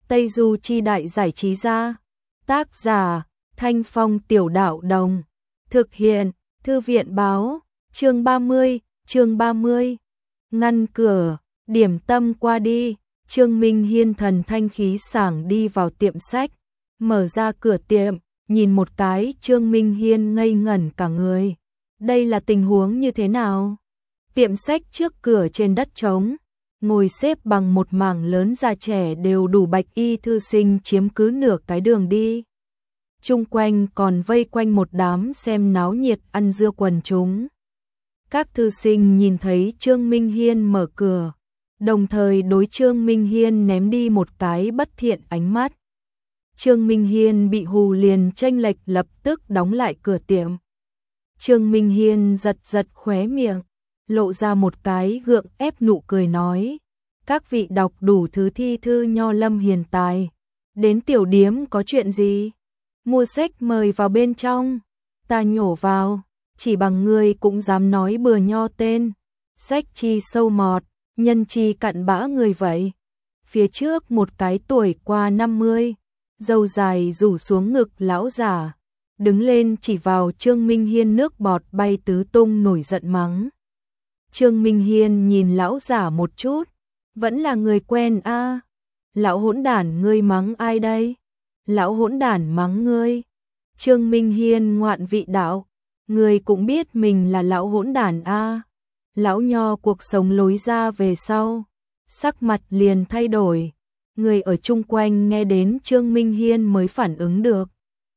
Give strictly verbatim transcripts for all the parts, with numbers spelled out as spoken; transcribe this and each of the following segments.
Tây Du Chi Đại Giải Trí Gia. Tác giả Thanh Phong Tiểu Đạo Đồng. Thực hiện Thư viện Báo. Chương ba mươi, chương ba mươi. Ngăn cửa, điểm tâm qua đi. Trương Minh Hiên thần thanh khí sảng đi vào tiệm sách, mở ra cửa tiệm, nhìn một cái, Trương Minh Hiên ngây ngẩn cả người. Đây là tình huống như thế nào? Tiệm sách trước cửa trên đất trống, ngồi xếp bằng một mảng lớn già trẻ đều đủ bạch y thư sinh chiếm cứ nửa cái đường đi. Chung quanh còn vây quanh một đám xem náo nhiệt ăn dưa quần chúng. Các thư sinh nhìn thấy Trương Minh Hiên mở cửa, đồng thời đối Trương Minh Hiên ném đi một cái bất thiện ánh mắt. Trương Minh Hiên bị hù liền chênh lệch lập tức đóng lại cửa tiệm. Trương Minh Hiên giật giật khóe miệng, lộ ra một cái gượng ép nụ cười nói: các vị đọc đủ thứ thi thư nho lâm hiền tài, đến tiểu điếm có chuyện gì? Mua sách mời vào bên trong. Ta nhổ vào, chỉ bằng ngươi cũng dám nói bừa nho tên, sách chi sâu mọt, nhân chi cặn bã người vậy. Phía trước một cái tuổi qua năm mươi, râu dài rủ xuống ngực lão giả, đứng lên chỉ vào Trương Minh Hiên nước bọt bay tứ tung nổi giận mắng. Trương Minh Hiên nhìn lão giả một chút, vẫn là người quen a. À. Lão hỗn đản ngươi mắng ai đây? Lão hỗn đản mắng ngươi. Trương Minh Hiên ngoạn vị đạo, ngươi cũng biết mình là lão hỗn đản a. À. Lão nho cuộc sống lối ra về sau, sắc mặt liền thay đổi. Người ở chung quanh nghe đến Trương Minh Hiên mới phản ứng được,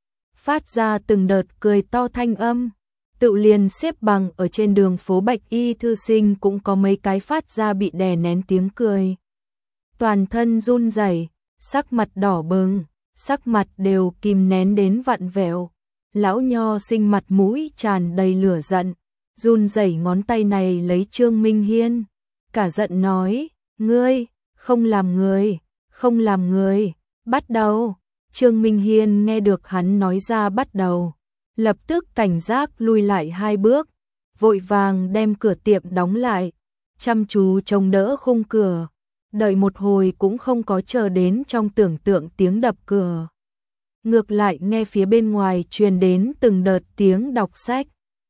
phát ra từng đợt cười to thanh âm. Tự liền xếp bằng ở trên đường phố bạch y thư sinh cũng có mấy cái phát ra bị đè nén tiếng cười. Toàn thân run rẩy, sắc mặt đỏ bừng, sắc mặt đều kìm nén đến vặn vẹo. Lão nho sinh mặt mũi tràn đầy lửa giận, run rẩy ngón tay này lấy Trương Minh Hiên, cả giận nói: ngươi, không làm người, không làm người, bắt đầu. Trương Minh Hiên nghe được hắn nói ra bắt đầu, lập tức cảnh giác lui lại hai bước, vội vàng đem cửa tiệm đóng lại, chăm chú trông đỡ khung cửa, đợi một hồi cũng không có chờ đến trong tưởng tượng tiếng đập cửa. Ngược lại nghe phía bên ngoài truyền đến từng đợt tiếng đọc sách.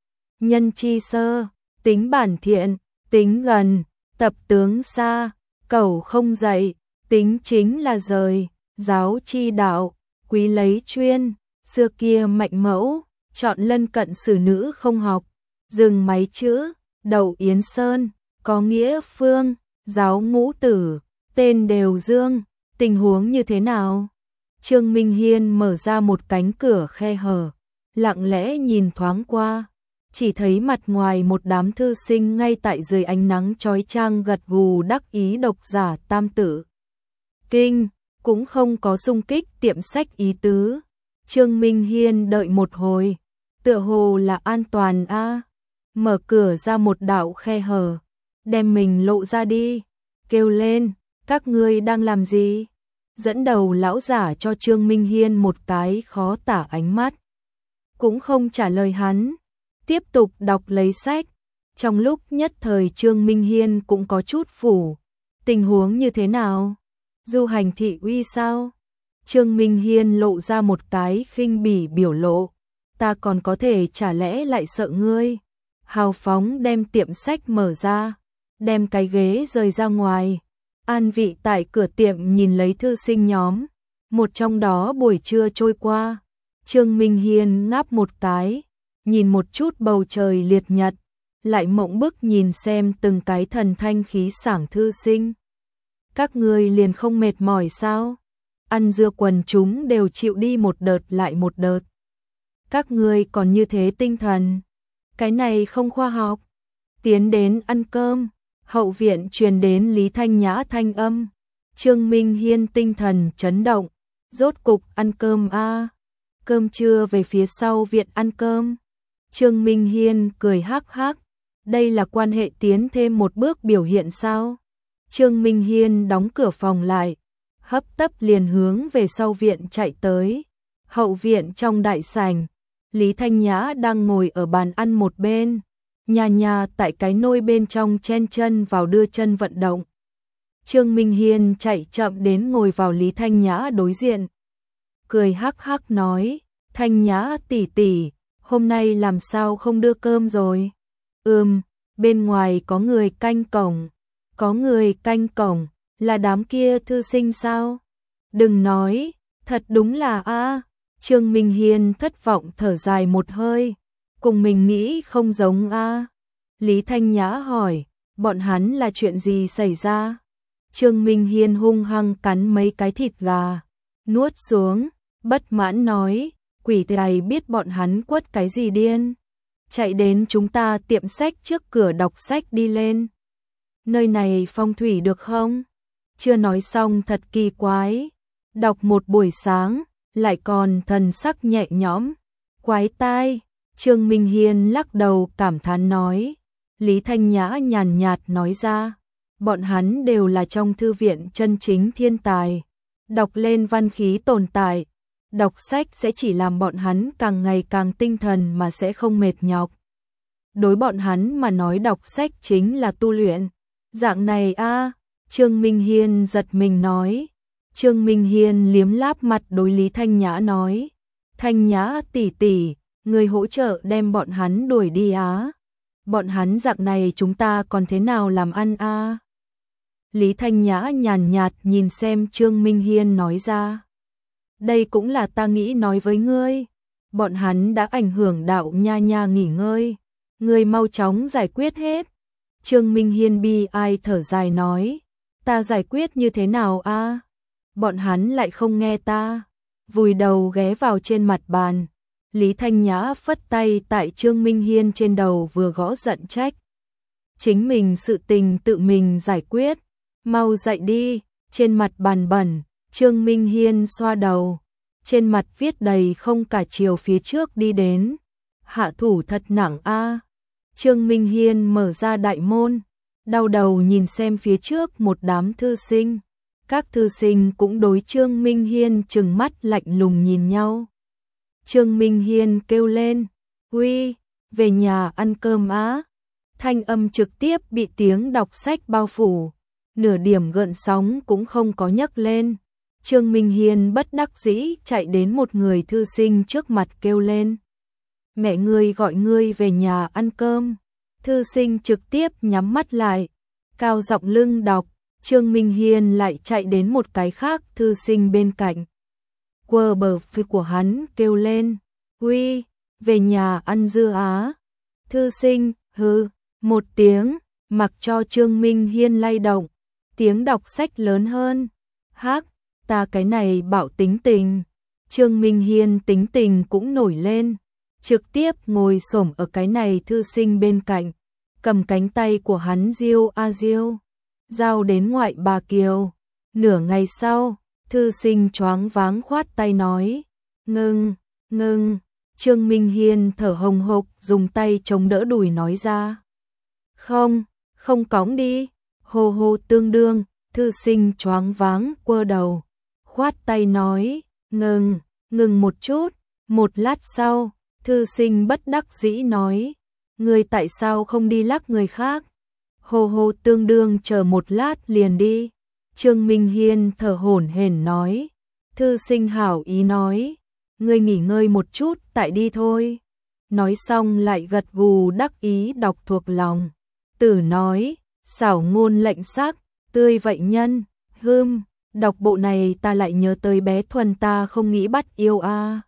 Nhân chi sơ, tính bản thiện, tính gần, tập tướng xa, cẩu không dạy, tính chính là rời, giáo chi đạo, quý lấy chuyên, xưa kia mạnh mẫu, chọn lân cận xử nữ không học, dừng máy chữ, đậu Yến Sơn, có nghĩa phương, giáo ngũ tử, tên đều dương, tình huống như thế nào? Trương Minh Hiên mở ra một cánh cửa khe hở, lặng lẽ nhìn thoáng qua, chỉ thấy mặt ngoài một đám thư sinh ngay tại dưới ánh nắng chói chang gật gù đắc ý độc giả Tam Tử Kinh, cũng không có xung kích tiệm sách ý tứ. Trương Minh Hiên đợi một hồi, tựa hồ là an toàn a, à. Mở cửa ra một đạo khe hở, đem mình lộ ra đi, kêu lên: các ngươi đang làm gì? Dẫn đầu lão giả cho Trương Minh Hiên một cái khó tả ánh mắt, cũng không trả lời hắn, tiếp tục đọc lấy sách. Trong lúc nhất thời Trương Minh Hiên cũng có chút phủ, tình huống như thế nào? Du hành thị uy sao? Trương Minh Hiên lộ ra một cái khinh bỉ biểu lộ, ta còn có thể chả lẽ lại sợ ngươi? Hào phóng đem tiệm sách mở ra, đem cái ghế rời ra ngoài, an vị tại cửa tiệm nhìn lấy thư sinh nhóm. Một trong đó buổi trưa trôi qua, Trương Minh Hiên ngáp một cái, nhìn một chút bầu trời liệt nhật, lại mộng bức nhìn xem từng cái thần thanh khí sảng thư sinh. Các ngươi liền không mệt mỏi sao? Ăn dưa quần chúng đều chịu đi một đợt lại một đợt. Các ngươi còn như thế tinh thần, cái này không khoa học. Tiến đến ăn cơm, hậu viện truyền đến Lý Thanh Nhã thanh âm. Trương Minh Hiên tinh thần chấn động, rốt cục ăn cơm a. À. Cơm trưa về phía sau viện ăn cơm. Trương Minh Hiên cười hắc hắc, đây là quan hệ tiến thêm một bước biểu hiện sao? Trương Minh Hiên đóng cửa phòng lại, hấp tấp liền hướng về sau viện chạy tới. Hậu viện trong đại sảnh, Lý Thanh Nhã đang ngồi ở bàn ăn một bên, nhà nhà tại cái nôi bên trong chen chân vào đưa chân vận động. Trương Minh Hiên chạy chậm đến ngồi vào Lý Thanh Nhã đối diện. Cười hắc hắc nói, Thanh Nhã tỷ tỷ, hôm nay làm sao không đưa cơm rồi? Ừm, bên ngoài có người canh cổng. Có người canh cổng, là đám kia thư sinh sao? Đừng nói, thật đúng là a. Trương Minh Hiên thất vọng thở dài một hơi, cùng mình nghĩ không giống a. Lý Thanh Nhã hỏi, bọn hắn là chuyện gì xảy ra? Trương Minh Hiên hung hăng cắn mấy cái thịt gà, nuốt xuống, bất mãn nói, quỷ tài biết bọn hắn quất cái gì điên. Chạy đến chúng ta tiệm sách trước cửa đọc sách đi lên. Nơi này phong thủy được không? Chưa nói xong thật kỳ quái. Đọc một buổi sáng, lại còn thần sắc nhẹ nhõm. Quái tai, Trương Minh Hiên lắc đầu cảm thán nói. Lý Thanh Nhã nhàn nhạt nói ra, bọn hắn đều là trong thư viện chân chính thiên tài. Đọc lên văn khí tồn tại, đọc sách sẽ chỉ làm bọn hắn càng ngày càng tinh thần mà sẽ không mệt nhọc. Đối bọn hắn mà nói đọc sách chính là tu luyện. Dạng này a. Trương Minh Hiên giật mình nói. Trương Minh Hiên liếm láp mặt đối Lý Thanh Nhã nói, Thanh Nhã tỷ tỷ, người hỗ trợ đem bọn hắn đuổi đi á. Bọn hắn dạng này chúng ta còn thế nào làm ăn a? Lý Thanh Nhã nhàn nhạt nhìn xem Trương Minh Hiên nói ra. Đây cũng là ta nghĩ nói với ngươi. Bọn hắn đã ảnh hưởng đạo nha nha nghỉ ngơi. Ngươi mau chóng giải quyết hết. Trương Minh Hiên bi ai thở dài nói. Ta giải quyết như thế nào a? Bọn hắn lại không nghe ta. Vùi đầu ghé vào trên mặt bàn. Lý Thanh Nhã phất tay tại Trương Minh Hiên trên đầu vừa gõ giận trách. Chính mình sự tình tự mình giải quyết. Mau dậy đi. Trên mặt bàn bẩn, Trương Minh Hiên xoa đầu. Trên mặt viết đầy không cả chiều phía trước đi đến. Hạ thủ thật nặng a. Trương Minh Hiên mở ra đại môn, đau đầu nhìn xem phía trước một đám thư sinh. Các thư sinh cũng đối Trương Minh Hiên trừng mắt lạnh lùng nhìn nhau. Trương Minh Hiên kêu lên, "Uy, về nhà ăn cơm á." Thanh âm trực tiếp bị tiếng đọc sách bao phủ, nửa điểm gợn sóng cũng không có nhấc lên. Trương Minh Hiên bất đắc dĩ chạy đến một người thư sinh trước mặt kêu lên, "Mẹ ngươi gọi ngươi về nhà ăn cơm." Thư sinh trực tiếp nhắm mắt lại, cao giọng lưng đọc. Trương Minh Hiên lại chạy đến một cái khác thư sinh bên cạnh. Quơ bờ phía của hắn kêu lên, "Uy, về nhà ăn dưa á." Thư sinh, hừ, một tiếng, mặc cho Trương Minh Hiên lay động. Tiếng đọc sách lớn hơn. Hắc, ta cái này bảo tính tình. Trương Minh Hiên tính tình cũng nổi lên. Trực tiếp ngồi xổm ở cái này thư sinh bên cạnh. Cầm cánh tay của hắn diêu a diêu. Giao đến ngoại bà Kiều. Nửa ngày sau, thư sinh choáng váng khoát tay nói, "Ngưng, ngưng." Trương Minh Hiên thở hồng hộc dùng tay chống đỡ đùi nói ra, "Không, không cõng đi." Hô hô tương đương, thư sinh choáng váng quơ đầu, khoát tay nói, "Ngừng, ngừng một chút." Một lát sau, thư sinh bất đắc dĩ nói, "Ngươi tại sao không đi lắc người khác?" Hô hô tương đương chờ một lát liền đi. Trương Minh Hiên thở hổn hển nói, thư sinh hảo ý nói, "Ngươi nghỉ ngơi một chút tại đi thôi." Nói xong lại gật gù đắc ý đọc thuộc lòng. Tử nói, xảo ngôn lệnh sắc, tươi vậy nhân, hưm, đọc bộ này ta lại nhớ tới bé Thuần ta không nghĩ bắt yêu a.